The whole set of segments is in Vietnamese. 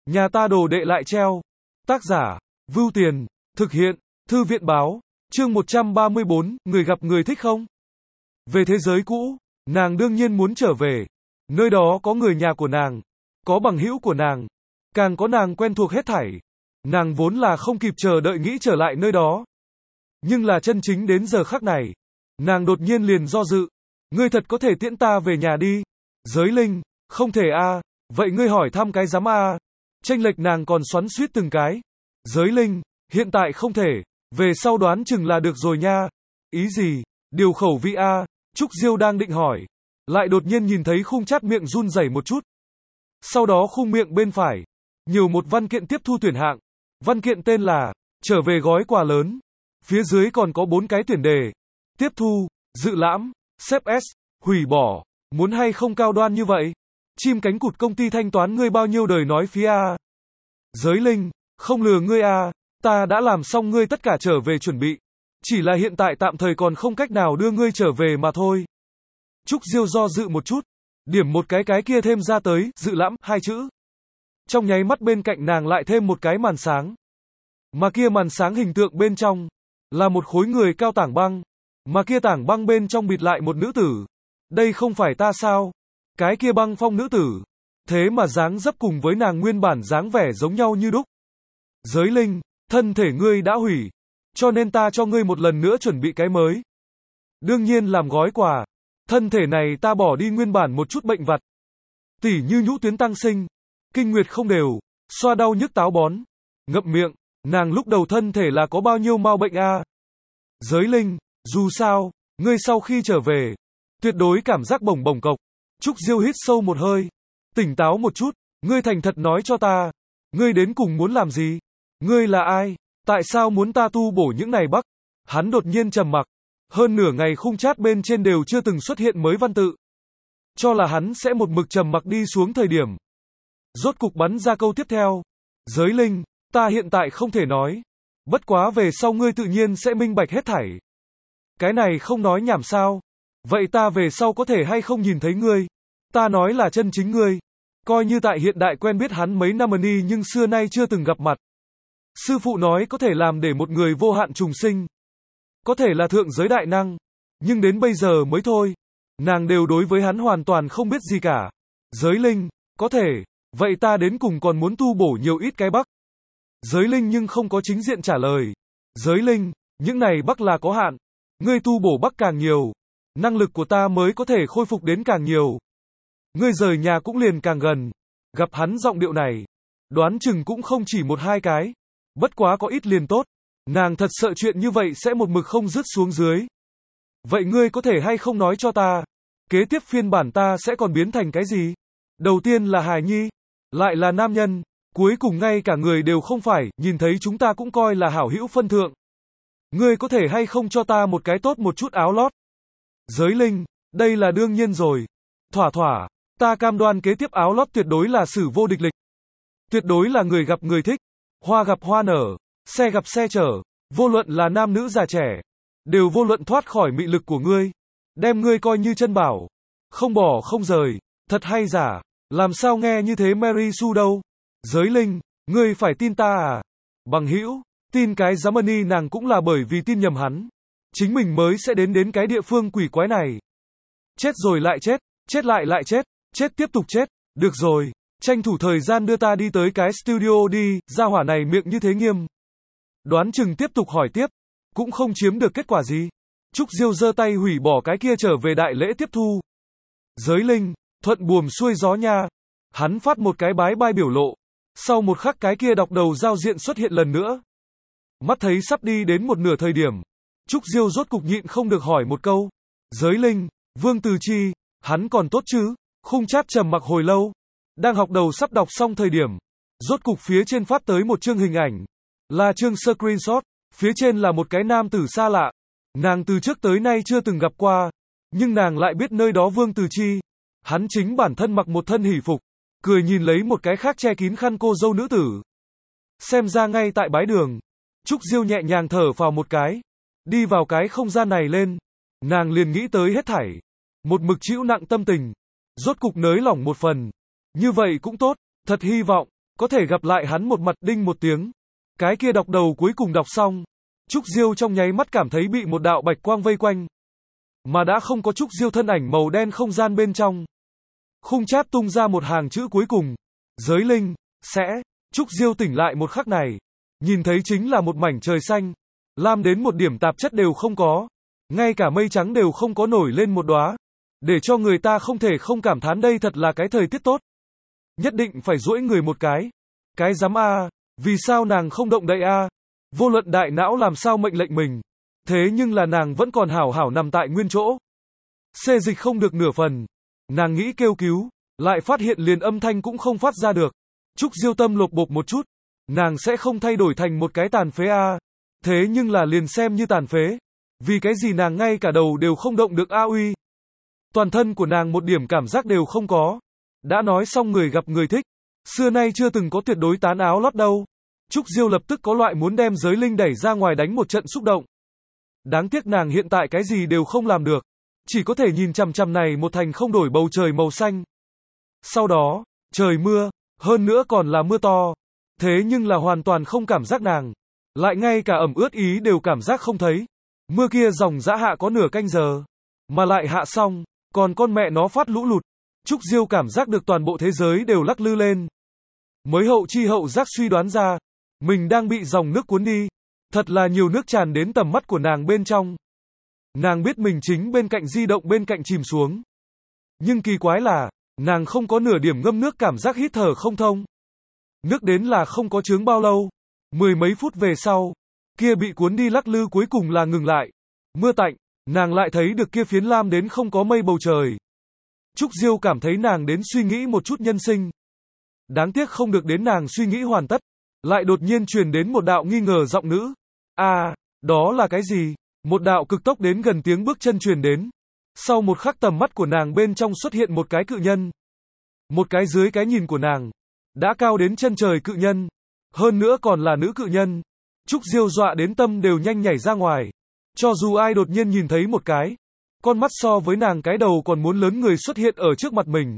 Nhà ta đồ đệ lại treo. Tác giả, Vưu Tiền, thực hiện, Thư viện báo, chương 134, người gặp người thích không? Về thế giới cũ, nàng đương nhiên muốn trở về. Nơi đó có người nhà của nàng, có bằng hữu của nàng, càng có nàng quen thuộc hết thảy. Nàng vốn là không kịp chờ đợi nghĩ trở lại nơi đó. Nhưng là chân chính đến giờ khắc này, nàng đột nhiên liền do dự. Ngươi thật có thể tiễn ta về nhà đi? Giới Linh, không thể a. Vậy ngươi hỏi thăm cái dám a. Chênh lệch nàng còn xoắn xuýt từng cái. Giới Linh, hiện tại không thể, về sau đoán chừng là được rồi nha. Ý gì? Điều khẩu vị a. Trúc Diêu đang định hỏi, lại đột nhiên nhìn thấy khung chát miệng run rẩy một chút. Sau đó khung miệng bên phải, nhiều một văn kiện tiếp thu tuyển hạng. Văn kiện tên là, trở về gói quà lớn. Phía dưới còn có 4 cái tuyển đề. Tiếp thu, dự lãm, xếp S, hủy bỏ, muốn hay không cao đoan như vậy? Chim cánh cụt công ty thanh toán ngươi bao nhiêu đời nói phí a. Giới Linh, không lừa ngươi a, ta đã làm xong ngươi tất cả trở về chuẩn bị. Chỉ là hiện tại tạm thời còn không cách nào đưa ngươi trở về mà thôi. Trúc Diêu do dự một chút, điểm một cái kia thêm ra tới, dự lãm, 2 chữ. Trong nháy mắt bên cạnh nàng lại thêm một cái màn sáng. Mà kia màn sáng hình tượng bên trong, là một khối người cao tảng băng. Mà kia tảng băng bên trong bịt lại một nữ tử. Đây không phải ta sao? Cái kia băng phong nữ tử. Thế mà dáng dấp cùng với nàng nguyên bản dáng vẻ giống nhau như đúc. Giới Linh, thân thể ngươi đã hủy. Cho nên ta cho ngươi một lần nữa chuẩn bị cái mới. Đương nhiên làm gói quà. Thân thể này ta bỏ đi nguyên bản một chút bệnh vặt. Tỉ như nhũ tuyến tăng sinh, kinh nguyệt không đều, xoa đau nhức táo bón, ngậm miệng, nàng lúc đầu thân thể là có bao nhiêu mau bệnh a? Giới Linh, dù sao, ngươi sau khi trở về, tuyệt đối cảm giác bồng bồng cộc. Trúc Diêu hít sâu một hơi, tỉnh táo một chút, ngươi thành thật nói cho ta, ngươi đến cùng muốn làm gì? Ngươi là ai? Tại sao muốn ta tu bổ những này bắc? Hắn đột nhiên trầm mặc, hơn nửa ngày khung chat bên trên đều chưa từng xuất hiện mới văn tự. Cho là hắn sẽ một mực trầm mặc đi xuống thời điểm. Rốt cục bắn ra câu tiếp theo. Giới Linh, ta hiện tại không thể nói. Bất quá về sau ngươi tự nhiên sẽ minh bạch hết thảy. Cái này không nói nhảm sao? Vậy ta về sau có thể hay không nhìn thấy ngươi? Ta nói là chân chính ngươi. Coi như tại hiện đại quen biết hắn mấy năm đi nhưng xưa nay chưa từng gặp mặt. Sư phụ nói có thể làm để một người vô hạn trùng sinh. Có thể là thượng giới đại năng. Nhưng đến bây giờ mới thôi. Nàng đều đối với hắn hoàn toàn không biết gì cả. Giới Linh, có thể. Vậy ta đến cùng còn muốn tu bổ nhiều ít cái bắc? Giới Linh nhưng không có chính diện trả lời. Giới Linh, những này bắc là có hạn. Ngươi tu bổ bắc càng nhiều, năng lực của ta mới có thể khôi phục đến càng nhiều. Ngươi rời nhà cũng liền càng gần. Gặp hắn giọng điệu này, đoán chừng cũng không chỉ 1-2 cái. Bất quá có ít liền tốt. Nàng thật sợ chuyện như vậy sẽ một mực không dứt xuống dưới. Vậy ngươi có thể hay không nói cho ta, kế tiếp phiên bản ta sẽ còn biến thành cái gì? Đầu tiên là hài nhi, lại là nam nhân, cuối cùng ngay cả người đều không phải, nhìn thấy chúng ta cũng coi là hảo hữu phân thượng. Ngươi có thể hay không cho ta một cái tốt một chút áo lót? Giới Linh, đây là đương nhiên rồi. Thỏa, ta cam đoan kế tiếp áo lót tuyệt đối là sử vô địch lịch. Tuyệt đối là người gặp người thích, hoa gặp hoa nở, xe gặp xe chở, vô luận là nam nữ già trẻ, đều vô luận thoát khỏi mị lực của ngươi. Đem ngươi coi như chân bảo, không bỏ không rời, thật hay giả, làm sao nghe như thế Mary Sue đâu? Giới Linh, ngươi phải tin ta à? Bằng hữu, tin cái Germany nàng cũng là bởi vì tin nhầm hắn. Chính mình mới sẽ đến cái địa phương quỷ quái này. Chết rồi lại chết, chết lại chết, chết tiếp tục chết. Được rồi, tranh thủ thời gian đưa ta đi tới cái studio đi, gia hỏa này miệng như thế nghiêm. Đoán chừng tiếp tục hỏi tiếp, cũng không chiếm được kết quả gì. Trúc Diêu giơ tay hủy bỏ cái kia trở về đại lễ tiếp thu. Giới Linh, thuận buồm xuôi gió nha. Hắn phát một cái bái bai biểu lộ. Sau một khắc cái kia đọc đầu giao diện xuất hiện lần nữa. Mắt thấy sắp đi đến một nửa thời điểm. Trúc Diêu rốt cục nhịn không được hỏi một câu. Giới Linh, Vương Từ Chi, hắn còn tốt chứ? Khung chat trầm mặc hồi lâu. Đang học đầu sắp đọc xong thời điểm. Rốt cục phía trên phát tới một chương hình ảnh. Là chương screenshot. Phía trên là một cái nam tử xa lạ. Nàng từ trước tới nay chưa từng gặp qua. Nhưng nàng lại biết nơi đó Vương Từ Chi. Hắn chính bản thân mặc một thân hỷ phục. Cười nhìn lấy một cái khác che kín khăn cô dâu nữ tử. Xem ra ngay tại bái đường. Trúc Diêu nhẹ nhàng thở phào một cái. Đi vào cái không gian này lên. Nàng liền nghĩ tới hết thảy. Một mực chịu nặng tâm tình. Rốt cục nới lỏng một phần. Như vậy cũng tốt. Thật hy vọng có thể gặp lại hắn một mặt, đinh một tiếng. Cái kia đọc đầu cuối cùng đọc xong. Trúc Diêu trong nháy mắt cảm thấy bị một đạo bạch quang vây quanh. Mà đã không có Trúc Diêu thân ảnh màu đen không gian bên trong. Khung chat tung ra một hàng chữ cuối cùng. Giới linh, sẽ. Trúc Diêu tỉnh lại một khắc này. Nhìn thấy chính là một mảnh trời xanh. Lam đến một điểm tạp chất đều không có. Ngay cả mây trắng đều không có nổi lên một đóa. Để cho người ta không thể không cảm thán đây thật là cái thời tiết tốt. Nhất định phải duỗi người một cái. Cái dám a, vì sao nàng không động đậy a? Vô luận đại não làm sao mệnh lệnh mình. Thế nhưng là nàng vẫn còn hảo hảo nằm tại nguyên chỗ. Xê dịch không được nửa phần. Nàng nghĩ kêu cứu, lại phát hiện liền âm thanh cũng không phát ra được. Trúc Diêu tâm lột bột một chút. Nàng sẽ không thay đổi thành một cái tàn phế a. Thế nhưng là liền xem như tàn phế. Vì cái gì nàng ngay cả đầu đều không động được a uy. Toàn thân của nàng một điểm cảm giác đều không có. Đã nói xong người gặp người thích. Xưa nay chưa từng có tuyệt đối tán áo lót đâu. Trúc Diêu lập tức có loại muốn đem giới linh đẩy ra ngoài đánh một trận xúc động. Đáng tiếc nàng hiện tại cái gì đều không làm được. Chỉ có thể nhìn chằm chằm này một thành không đổi bầu trời màu xanh. Sau đó, trời mưa, hơn nữa còn là mưa to. Thế nhưng là hoàn toàn không cảm giác nàng. Lại ngay cả ẩm ướt ý đều cảm giác không thấy. Mưa kia dòng dã hạ có nửa canh giờ. Mà lại hạ xong, còn con mẹ nó phát lũ lụt. Trúc Diêu cảm giác được toàn bộ thế giới đều lắc lư lên. Mới hậu chi hậu giác suy đoán ra. Mình đang bị dòng nước cuốn đi. Thật là nhiều nước tràn đến tầm mắt của nàng bên trong. Nàng biết mình chính bên cạnh di động bên cạnh chìm xuống. Nhưng kỳ quái là, nàng không có nửa điểm ngâm nước cảm giác hít thở không thông. Nước đến là không có chướng bao lâu. 10 mấy phút về sau, kia bị cuốn đi lắc lư cuối cùng là ngừng lại. Mưa tạnh, nàng lại thấy được kia phiến lam đến không có mây bầu trời. Trúc Diêu cảm thấy nàng đến suy nghĩ một chút nhân sinh. Đáng tiếc không được đến nàng suy nghĩ hoàn tất. Lại đột nhiên truyền đến một đạo nghi ngờ giọng nữ. À, đó là cái gì? Một đạo cực tốc đến gần tiếng bước chân truyền đến. Sau một khắc tầm mắt của nàng bên trong xuất hiện một cái cự nhân. Một cái dưới cái nhìn của nàng. Đã cao đến chân trời cự nhân. Hơn nữa còn là nữ cự nhân. Trúc Diêu dọa đến tâm đều nhanh nhảy ra ngoài. Cho dù ai đột nhiên nhìn thấy một cái. Con mắt so với nàng cái đầu còn muốn lớn người xuất hiện ở trước mặt mình.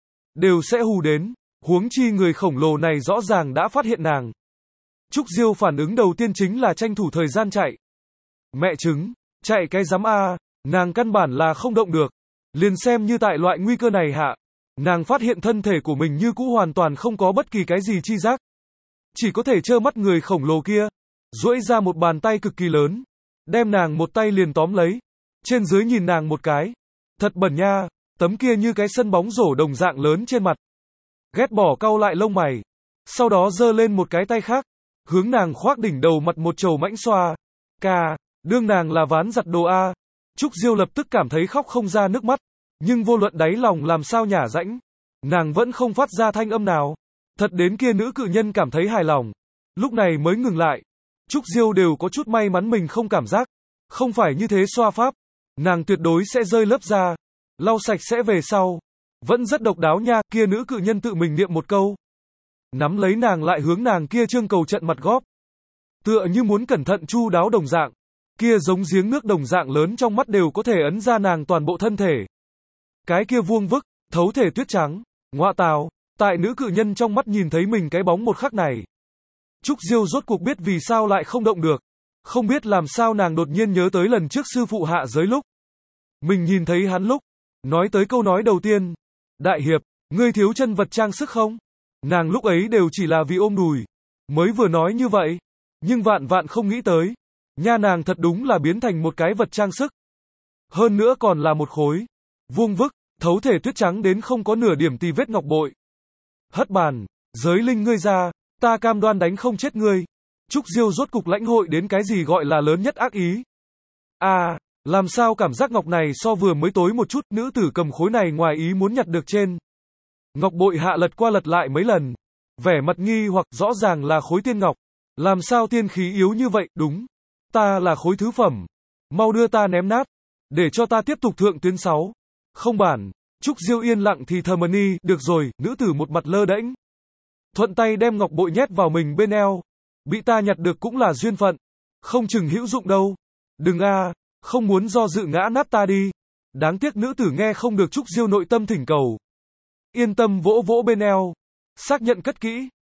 Đều sẽ hù đến. Huống chi người khổng lồ này rõ ràng đã phát hiện nàng. Trúc Diêu phản ứng đầu tiên chính là tranh thủ thời gian chạy. Mẹ chứng, chạy cái giám a, nàng căn bản là không động được. Liền xem như tại loại nguy cơ này hạ. Nàng phát hiện thân thể của mình như cũ hoàn toàn không có bất kỳ cái gì chi giác. Chỉ có thể trơ mắt người khổng lồ kia. Duỗi ra một bàn tay cực kỳ lớn. Đem nàng một tay liền tóm lấy. Trên dưới nhìn nàng một cái. Thật bẩn nha, tấm kia như cái sân bóng rổ đồng dạng lớn trên mặt. Ghét bỏ cau lại lông mày. Sau đó giơ lên một cái tay khác. Hướng nàng khoác đỉnh đầu mặt một trầu mãnh xoa. Ca, đương nàng là ván giặt đồ A. Trúc Diêu lập tức cảm thấy khóc không ra nước mắt. Nhưng vô luận đáy lòng làm sao nhả rãnh. Nàng vẫn không phát ra thanh âm nào. Thật đến kia nữ cự nhân cảm thấy hài lòng. Lúc này mới ngừng lại. Trúc Diêu đều có chút may mắn mình không cảm giác. Không phải như thế xoa pháp. Nàng tuyệt đối sẽ rơi lớp da. Lau sạch sẽ về sau. Vẫn rất độc đáo nha, kia nữ cự nhân tự mình niệm một câu. Nắm lấy nàng lại hướng nàng kia trương cầu trận mặt góp. Tựa như muốn cẩn thận chu đáo đồng dạng. Kia giống giếng nước đồng dạng lớn trong mắt đều có thể ấn ra nàng toàn bộ thân thể. Cái kia vuông vức, thấu thể tuyết trắng. Ngoạ tào, tại nữ cự nhân trong mắt nhìn thấy mình cái bóng một khắc này. Trúc Diêu rốt cuộc biết vì sao lại không động được. Không biết làm sao nàng đột nhiên nhớ tới lần trước sư phụ hạ giới lúc. Mình nhìn thấy hắn lúc. Nói tới câu nói đầu tiên. Đại hiệp, ngươi thiếu chân vật trang sức không? Nàng lúc ấy đều chỉ là vì ôm đùi. Mới vừa nói như vậy. Nhưng vạn vạn không nghĩ tới. Nha nàng thật đúng là biến thành một cái vật trang sức. Hơn nữa còn là một khối. Vuông vức, thấu thể tuyết trắng đến không có nửa điểm tì vết ngọc bội. Hất bàn, giới linh ngươi ra, ta cam đoan đánh không chết ngươi. Trúc Diêu rốt cục lãnh hội đến cái gì gọi là lớn nhất ác ý. À, làm sao cảm giác ngọc này so vừa mới tối một chút, nữ tử cầm khối này ngoài ý muốn nhặt được trên. Ngọc bội hạ lật qua lật lại mấy lần. Vẻ mặt nghi hoặc rõ ràng là khối tiên ngọc. Làm sao tiên khí yếu như vậy, đúng. Ta là khối thứ phẩm. Mau đưa ta ném nát. Để cho ta tiếp tục thượng tuyến 6. Không bản. Trúc Diêu yên lặng thì thầm ni, được rồi, nữ tử một mặt lơ đễnh. Thuận tay đem ngọc bội nhét vào mình bên eo. Bị ta nhặt được cũng là duyên phận. Không chừng hữu dụng đâu. Đừng a, không muốn do dự ngã nát ta đi. Đáng tiếc nữ tử nghe không được Trúc Diêu nội tâm thỉnh cầu. Yên tâm vỗ vỗ bên eo. Xác nhận cất kỹ.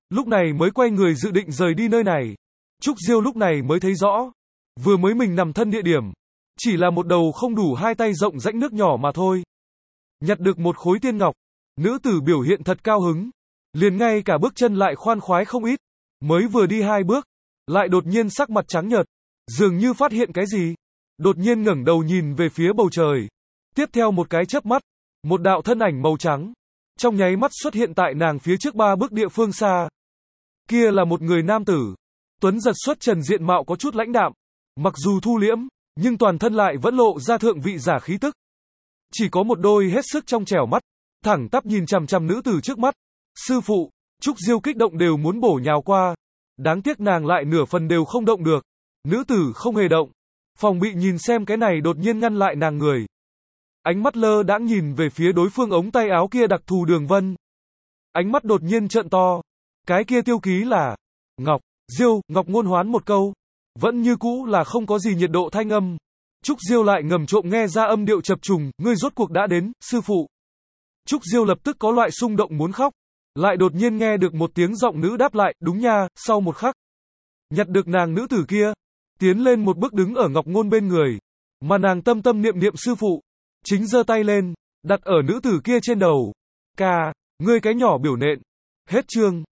lúc này mới quay người dự định rời đi nơi này. Trúc Diêu lúc này mới thấy rõ, vừa mới mình nằm thân địa điểm, chỉ là một đầu không đủ 2 tay rộng rãnh nước nhỏ mà thôi. Nhặt được một khối tiên ngọc, nữ tử biểu hiện thật cao hứng, liền ngay cả bước chân lại khoan khoái không ít, mới vừa đi 2 bước, lại đột nhiên sắc mặt trắng nhợt, dường như phát hiện cái gì, đột nhiên ngẩng đầu nhìn về phía bầu trời. Tiếp theo một cái chớp mắt, một đạo thân ảnh màu trắng, trong nháy mắt xuất hiện tại nàng phía trước 3 bước địa phương xa. Kia là một người nam tử, tuấn giật xuất trần, diện mạo có chút lãnh đạm, mặc dù thu liễm, nhưng toàn thân lại vẫn lộ ra thượng vị giả khí tức. Chỉ có một đôi hết sức trong trẻo mắt, thẳng tắp nhìn chằm chằm nữ tử trước mắt. Sư phụ, Trúc Diêu kích động đều muốn bổ nhào qua. Đáng tiếc nàng lại nửa phần đều không động được. Nữ tử không hề động. Phòng bị nhìn xem cái này đột nhiên ngăn lại nàng người. Ánh mắt lơ đãng nhìn về phía đối phương ống tay áo kia đặc thù đường vân. Ánh mắt đột nhiên trợn to. Cái kia tiêu ký là Ngọc, Diêu, Ngọc ngôn hoán một câu. Vẫn như cũ là không có gì nhiệt độ thanh âm. Trúc Diêu lại ngầm trộm nghe ra âm điệu chập trùng, ngươi rốt cuộc đã đến, sư phụ. Trúc Diêu lập tức có loại xung động muốn khóc, lại đột nhiên nghe được một tiếng giọng nữ đáp lại, đúng nha, sau một khắc. Nhặt được nàng nữ tử kia, tiến lên một bước đứng ở Ngọc Ngôn bên người, mà nàng tâm tâm niệm niệm sư phụ, chính giơ tay lên, đặt ở nữ tử kia trên đầu. Ca, ngươi cái nhỏ biểu nện. Hết chương.